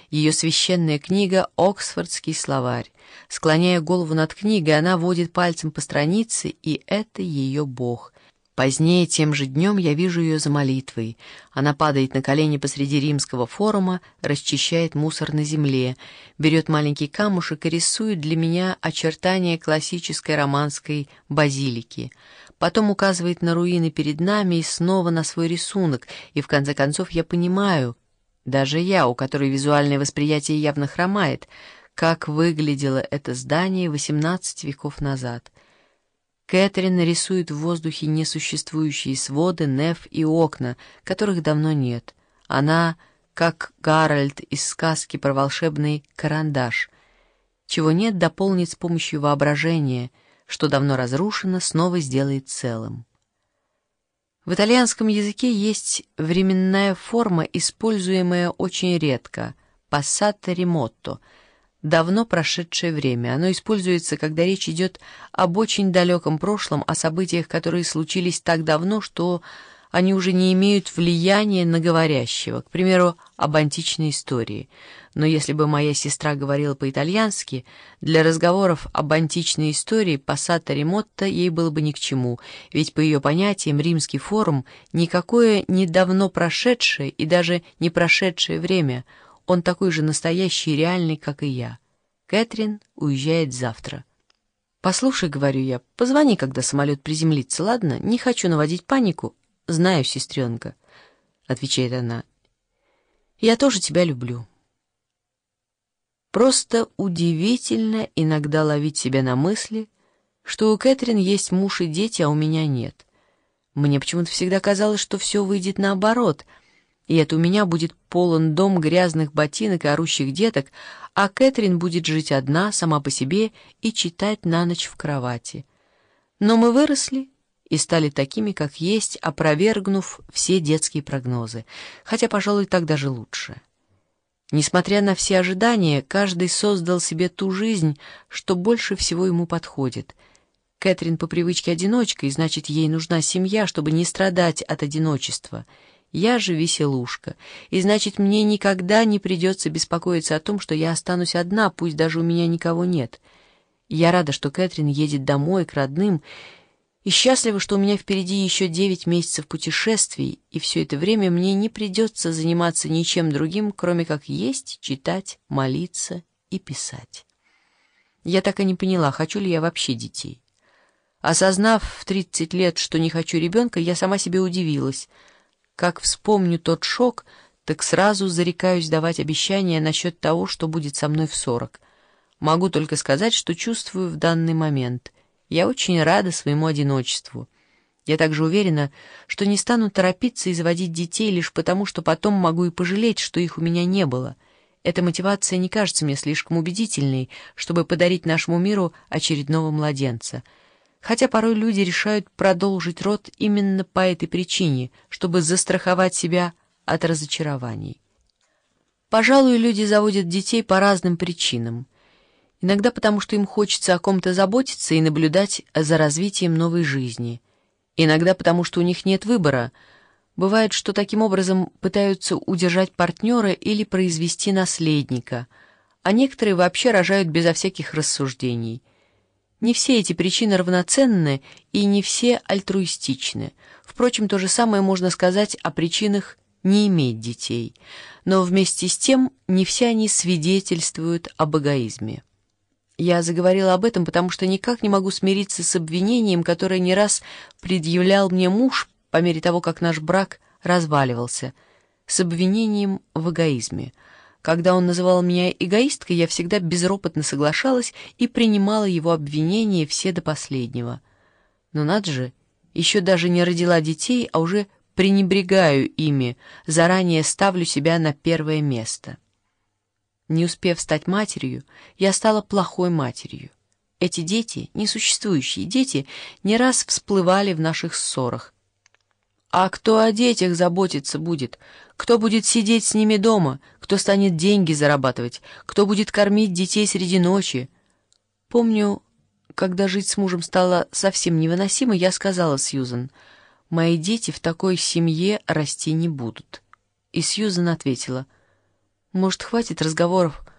Ее священная книга — Оксфордский словарь. Склоняя голову над книгой, она водит пальцем по странице, и это ее Бог. Позднее, тем же днем, я вижу ее за молитвой. Она падает на колени посреди римского форума, расчищает мусор на земле, берет маленький камушек и рисует для меня очертания классической романской базилики. Потом указывает на руины перед нами и снова на свой рисунок, и в конце концов я понимаю, даже я, у которой визуальное восприятие явно хромает, как выглядело это здание 18 веков назад. Кэтрин рисует в воздухе несуществующие своды, неф и окна, которых давно нет. Она, как Гарольд из сказки про волшебный карандаш. Чего нет, дополнит с помощью воображения, что давно разрушено, снова сделает целым. В итальянском языке есть временная форма, используемая очень редко — «passato remoto», давно прошедшее время. Оно используется, когда речь идет об очень далеком прошлом, о событиях, которые случились так давно, что они уже не имеют влияния на говорящего, к примеру, об античной истории. Но если бы моя сестра говорила по-итальянски, для разговоров об античной истории «passato remoto» ей было бы ни к чему, ведь по ее понятиям римский форум — никакое не давно прошедшее и даже не прошедшее время — он такой же настоящий и реальный, как и я. Кэтрин уезжает завтра. «Послушай, — говорю я, — позвони, когда самолет приземлится, ладно? Не хочу наводить панику. Знаю, сестренка, — отвечает она. Я тоже тебя люблю». Просто удивительно иногда ловить себя на мысли, что у Кэтрин есть муж и дети, а у меня нет. Мне почему-то всегда казалось, что все выйдет наоборот — и это у меня будет полон дом грязных ботинок и орущих деток, а Кэтрин будет жить одна, сама по себе, и читать на ночь в кровати. Но мы выросли и стали такими, как есть, опровергнув все детские прогнозы, хотя, пожалуй, так даже лучше. Несмотря на все ожидания, каждый создал себе ту жизнь, что больше всего ему подходит. Кэтрин по привычке одиночка, и значит, ей нужна семья, чтобы не страдать от одиночества. Я же веселушка, и значит, мне никогда не придется беспокоиться о том, что я останусь одна, пусть даже у меня никого нет. Я рада, что Кэтрин едет домой, к родным, и счастлива, что у меня впереди еще 9 месяцев путешествий, и все это время мне не придется заниматься ничем другим, кроме как есть, читать, молиться и писать. Я так и не поняла, хочу ли я вообще детей. Осознав в 30 лет, что не хочу ребенка, я сама себе удивилась. Как вспомню тот шок, так сразу зарекаюсь давать обещания насчет того, что будет со мной в 40. Могу только сказать, что чувствую в данный момент. Я очень рада своему одиночеству. Я также уверена, что не стану торопиться и заводить детей лишь потому, что потом могу и пожалеть, что их у меня не было. Эта мотивация не кажется мне слишком убедительной, чтобы подарить нашему миру очередного младенца. Хотя порой люди решают продолжить род именно по этой причине, чтобы застраховать себя от разочарований. Пожалуй, люди заводят детей по разным причинам. Иногда потому, что им хочется о ком-то заботиться и наблюдать за развитием новой жизни. Иногда потому, что у них нет выбора. Бывает, что таким образом пытаются удержать партнера или произвести наследника, а некоторые вообще рожают безо всяких рассуждений. Не все эти причины равноценны и не все альтруистичны. Впрочем, то же самое можно сказать о причинах не иметь детей. Но вместе с тем не все они свидетельствуют об эгоизме. Я заговорила об этом, потому что никак не могу смириться с обвинением, которое не раз предъявлял мне муж по мере того, как наш брак разваливался, с обвинением в эгоизме. Когда он называл меня эгоисткой, я всегда безропотно соглашалась и принимала его обвинения все до последнего. Но надо же, еще даже не родила детей, а уже пренебрегаю ими, заранее ставлю себя на первое место. Не успев стать матерью, я стала плохой матерью. Эти дети, несуществующие дети, не раз всплывали в наших ссорах. А кто о детях заботиться будет? Кто будет сидеть с ними дома? Кто станет деньги зарабатывать? Кто будет кормить детей среди ночи? Помню, когда жить с мужем стало совсем невыносимо, я сказала Сьюзан: «Мои дети в такой семье расти не будут». И Сьюзан ответила: Может, хватит разговоров